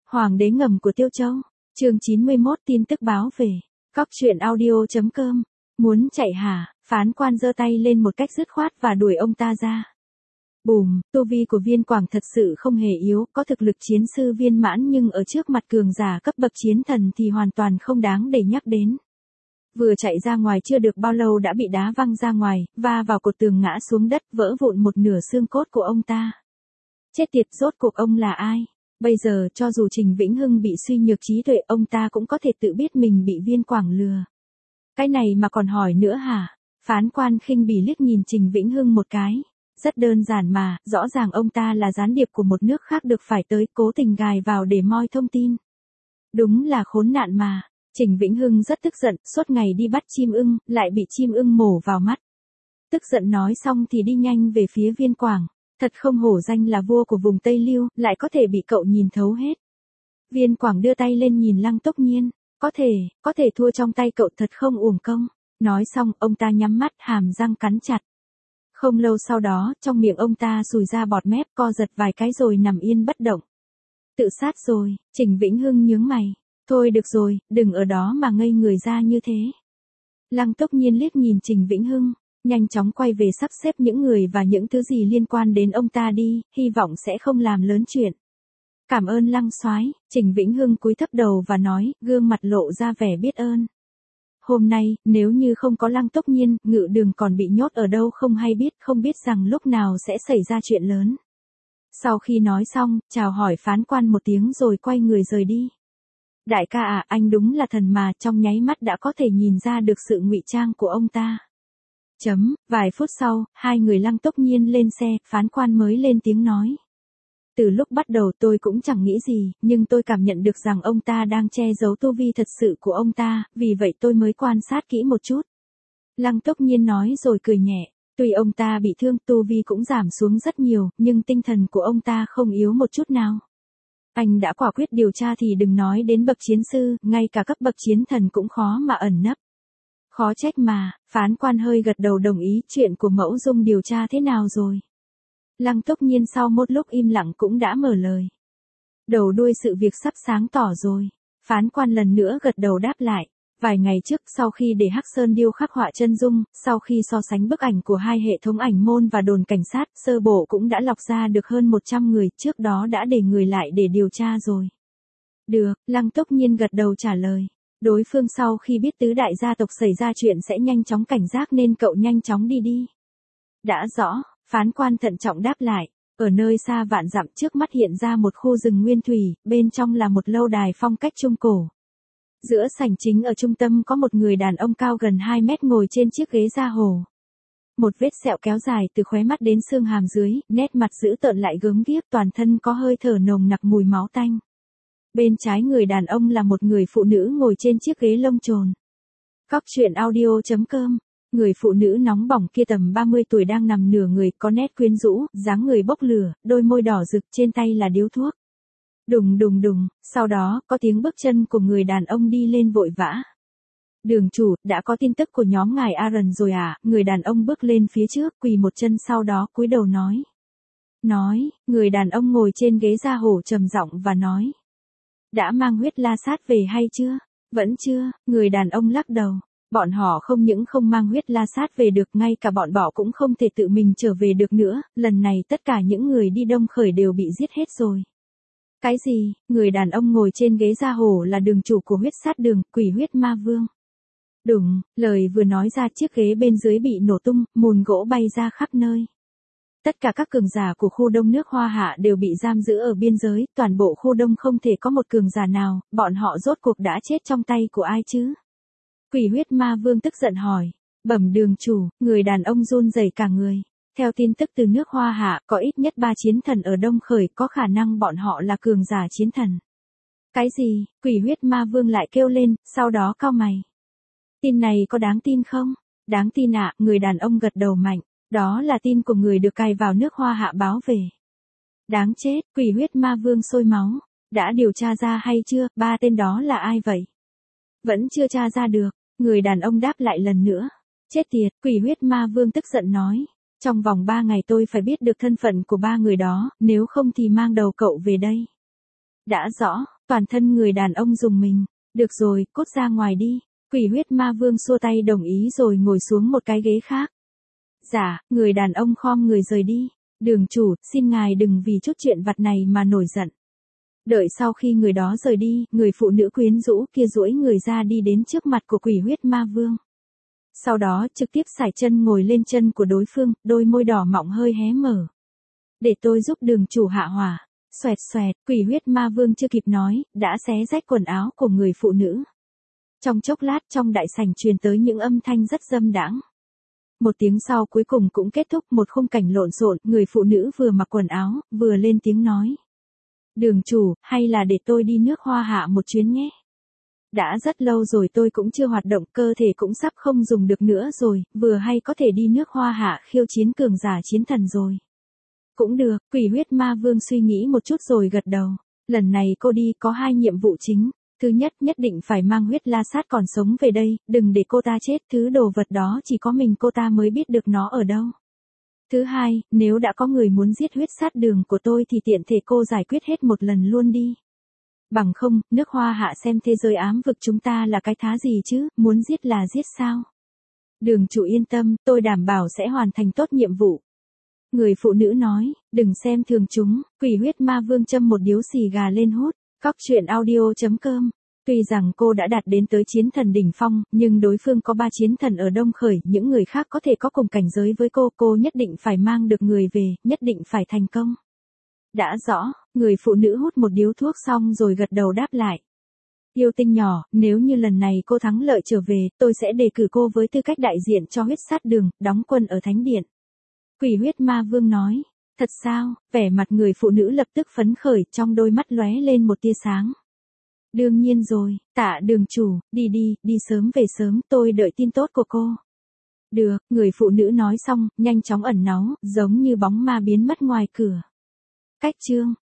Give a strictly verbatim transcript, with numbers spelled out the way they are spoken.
Hoàng đế ngầm của Tiêu Châu. Chương chín mươi mốt tin tức báo về. Cóc truyện audio chấm com. Muốn chạy hả? Phán quan giơ tay lên một cách dứt khoát và đuổi ông ta ra. Bùm, tu vi của Viên Quảng thật sự không hề yếu, có thực lực chiến sư viên mãn nhưng ở trước mặt cường giả cấp bậc chiến thần thì hoàn toàn không đáng để nhắc đến. Vừa chạy ra ngoài chưa được bao lâu đã bị đá văng ra ngoài, va vào cột tường ngã xuống đất, vỡ vụn một nửa xương cốt của ông ta. Chết tiệt, rốt cuộc ông là ai? Bây giờ cho dù Trình Vĩnh Hưng bị suy nhược trí tuệ, ông ta cũng có thể tự biết mình bị Viên Quảng lừa. Cái này mà còn hỏi nữa hả? Phán quan khinh bỉ liếc nhìn Trình Vĩnh Hưng một cái. Rất đơn giản mà, rõ ràng ông ta là gián điệp của một nước khác được phải tới cố tình gài vào để moi thông tin. Đúng là khốn nạn mà. Trình Vĩnh Hưng rất tức giận, suốt ngày đi bắt chim ưng, lại bị chim ưng mổ vào mắt. Tức giận nói xong thì đi nhanh về phía Viên Quảng. Thật không hổ danh là vua của vùng Tây Liêu, lại có thể bị cậu nhìn thấu hết. Viên Quảng đưa tay lên nhìn Lăng Tốc Nhiên. Có thể, có thể thua trong tay cậu thật không uổng công. Nói xong, ông ta nhắm mắt, hàm răng cắn chặt. Không lâu sau đó, trong miệng ông ta sùi ra bọt mép, co giật vài cái rồi nằm yên bất động. Tự sát rồi. Trình Vĩnh Hưng nhướng mày. Thôi được rồi, đừng ở đó mà ngây người ra như thế. Lăng Tốc Nhiên liếc nhìn Trình Vĩnh Hưng, nhanh chóng quay về sắp xếp những người và những thứ gì liên quan đến ông ta đi, hy vọng sẽ không làm lớn chuyện. Cảm ơn Lăng soái. Trình Vĩnh Hưng cúi thấp đầu và nói, gương mặt lộ ra vẻ biết ơn. Hôm nay, nếu như không có Lăng Tốc Nhiên, Ngự Đường còn bị nhốt ở đâu không hay biết, không biết rằng lúc nào sẽ xảy ra chuyện lớn. Sau khi nói xong, chào hỏi phán quan một tiếng rồi quay người rời đi. Đại ca à, anh đúng là thần mà, trong nháy mắt đã có thể nhìn ra được sự ngụy trang của ông ta. Chấm, vài phút sau, hai người Lăng Tốc Nhiên lên xe, phán quan mới lên tiếng nói. Từ lúc bắt đầu tôi cũng chẳng nghĩ gì, nhưng tôi cảm nhận được rằng ông ta đang che giấu tu vi thật sự của ông ta, vì vậy tôi mới quan sát kỹ một chút. Lăng Tốc Nhiên nói rồi cười nhẹ, tuy ông ta bị thương, tu vi cũng giảm xuống rất nhiều, nhưng tinh thần của ông ta không yếu một chút nào. Anh đã quả quyết điều tra thì đừng nói đến bậc chiến sư, ngay cả cấp bậc chiến thần cũng khó mà ẩn nấp. Khó trách mà, phán quan hơi gật đầu đồng ý. Chuyện của Mẫu Dung điều tra thế nào rồi? Lăng Tốc Nhiên sau một lúc im lặng cũng đã mở lời. Đầu đuôi sự việc sắp sáng tỏ rồi. Phán quan lần nữa gật đầu đáp lại. Vài ngày trước, sau khi để Hắc Sơn điêu khắc họa chân dung, sau khi so sánh bức ảnh của hai hệ thống ảnh môn và đồn cảnh sát, sơ bộ cũng đã lọc ra được hơn một trăm người, trước đó đã để người lại để điều tra rồi. Được, Lăng Tốc Nhiên gật đầu trả lời. Đối phương sau khi biết tứ đại gia tộc xảy ra chuyện sẽ nhanh chóng cảnh giác nên cậu nhanh chóng đi đi. Đã rõ, phán quan thận trọng đáp lại. Ở nơi xa vạn dặm trước mắt hiện ra một khu rừng nguyên thủy, bên trong là một lâu đài phong cách Trung Cổ. Giữa sảnh chính ở trung tâm có một người đàn ông cao gần hai mét ngồi trên chiếc ghế da hồ. Một vết sẹo kéo dài từ khóe mắt đến xương hàm dưới, nét mặt dữ tợn lại gớm ghiếc, toàn thân có hơi thở nồng nặc mùi máu tanh. Bên trái người đàn ông là một người phụ nữ ngồi trên chiếc ghế lông chồn. Cóc truyện audio chấm com. Người phụ nữ nóng bỏng kia tầm ba mươi tuổi đang nằm nửa người, có nét quyến rũ, dáng người bốc lửa, đôi môi đỏ rực, trên tay là điếu thuốc. Đùng đùng đùng, sau đó, có tiếng bước chân của người đàn ông đi lên vội vã. Đường chủ, đã có tin tức của nhóm ngài Aaron rồi à? Người đàn ông bước lên phía trước, quỳ một chân sau đó cúi đầu nói. Nói, người đàn ông ngồi trên ghế da hổ trầm giọng và nói. Đã mang huyết la sát về hay chưa? Vẫn chưa, người đàn ông lắc đầu. Bọn họ không những không mang huyết la sát về được, ngay cả bọn họ cũng không thể tự mình trở về được nữa, lần này tất cả những người đi Đông Khởi đều bị giết hết rồi. Cái gì? Người đàn ông ngồi trên ghế da hổ là đường chủ của huyết sát đường, Quỷ Huyết Ma Vương. Đúng, lời vừa nói ra chiếc ghế bên dưới bị nổ tung, mùn gỗ bay ra khắp nơi. Tất cả các cường giả của khu Đông nước Hoa Hạ đều bị giam giữ ở biên giới, toàn bộ khu Đông không thể có một cường giả nào, bọn họ rốt cuộc đã chết trong tay của ai chứ? Quỷ Huyết Ma Vương tức giận hỏi. Bẩm đường chủ, người đàn ông run rẩy cả người. Theo tin tức từ nước Hoa Hạ, có ít nhất ba chiến thần ở Đông Khởi, có khả năng bọn họ là cường giả chiến thần. Cái gì? Quỷ Huyết Ma Vương lại kêu lên, sau đó cau mày. Tin này có đáng tin không? Đáng tin ạ, à, người đàn ông gật đầu mạnh. Đó là tin của người được cài vào nước Hoa Hạ báo về. Đáng chết, Quỷ Huyết Ma Vương sôi máu. Đã điều tra ra hay chưa? Ba tên đó là ai vậy? Vẫn chưa tra ra được. Người đàn ông đáp lại lần nữa. Chết tiệt, Quỷ Huyết Ma Vương tức giận nói. Trong vòng ba ngày tôi phải biết được thân phận của ba người đó, nếu không thì mang đầu cậu về đây. Đã rõ, Toàn thân người đàn ông rùng mình. Được rồi, cút ra ngoài đi. Quỷ huyết ma vương xua tay đồng ý rồi ngồi xuống một cái ghế khác. Dạ, người đàn ông khom người rời đi. Đường chủ, xin ngài đừng vì chút chuyện vặt này mà nổi giận. Đợi sau khi người đó rời đi, người phụ nữ quyến rũ kia duỗi người ra đi đến trước mặt của quỷ huyết ma vương. Sau đó trực tiếp sải chân ngồi lên chân của đối phương, đôi môi đỏ mọng hơi hé mở. Để tôi giúp đường chủ hạ hỏa. Xoẹt xoẹt, quỷ huyết ma vương chưa kịp nói, đã xé rách quần áo của người phụ nữ. Trong chốc lát trong đại sảnh truyền tới những âm thanh rất dâm đãng. Một tiếng sau cuối cùng cũng kết thúc một khung cảnh lộn xộn, người phụ nữ vừa mặc quần áo, vừa lên tiếng nói. Đường chủ, hay là để tôi đi nước Hoa Hạ một chuyến nhé. Đã rất lâu rồi tôi cũng chưa hoạt động, cơ thể cũng sắp không dùng được nữa rồi, vừa hay có thể đi nước Hoa Hạ khiêu chiến cường giả chiến thần rồi. Cũng được, quỷ huyết ma vương suy nghĩ một chút rồi gật đầu. Lần này cô đi có hai nhiệm vụ chính. Thứ nhất, nhất định phải mang huyết la sát còn sống về đây, đừng để cô ta chết, thứ đồ vật đó chỉ có mình cô ta mới biết được nó ở đâu. Thứ hai, nếu đã có người muốn giết huyết sát đường của tôi thì tiện thể cô giải quyết hết một lần luôn đi. Bằng không, nước Hoa Hạ xem thế giới ám vực chúng ta là cái thá gì chứ, muốn giết là giết sao. Đường chủ yên tâm, tôi đảm bảo sẽ hoàn thành tốt nhiệm vụ. Người phụ nữ nói, đừng xem thường chúng, quỷ huyết ma vương châm một điếu xì gà lên hút. Cóc truyện audio chấm com. Tuy rằng cô đã đạt đến tới chiến thần đỉnh phong, nhưng đối phương có ba chiến thần ở Đông Khởi, những người khác có thể có cùng cảnh giới với cô, cô nhất định phải mang được người về, nhất định phải thành công. Đã rõ, người phụ nữ hút một điếu thuốc xong rồi gật đầu đáp lại. Yêu tinh nhỏ, nếu như lần này cô thắng lợi trở về, tôi sẽ đề cử cô với tư cách đại diện cho huyết sát đường, đóng quân ở Thánh Điện. Quỷ huyết ma vương nói. Thật sao, vẻ mặt người phụ nữ lập tức phấn khởi, trong đôi mắt lóe lên một tia sáng. Đương nhiên rồi, tạ đường chủ, đi đi, đi sớm về sớm, tôi đợi tin tốt của cô. Được, người phụ nữ nói xong, nhanh chóng ẩn náu, giống như bóng ma biến mất ngoài cửa. Cách chương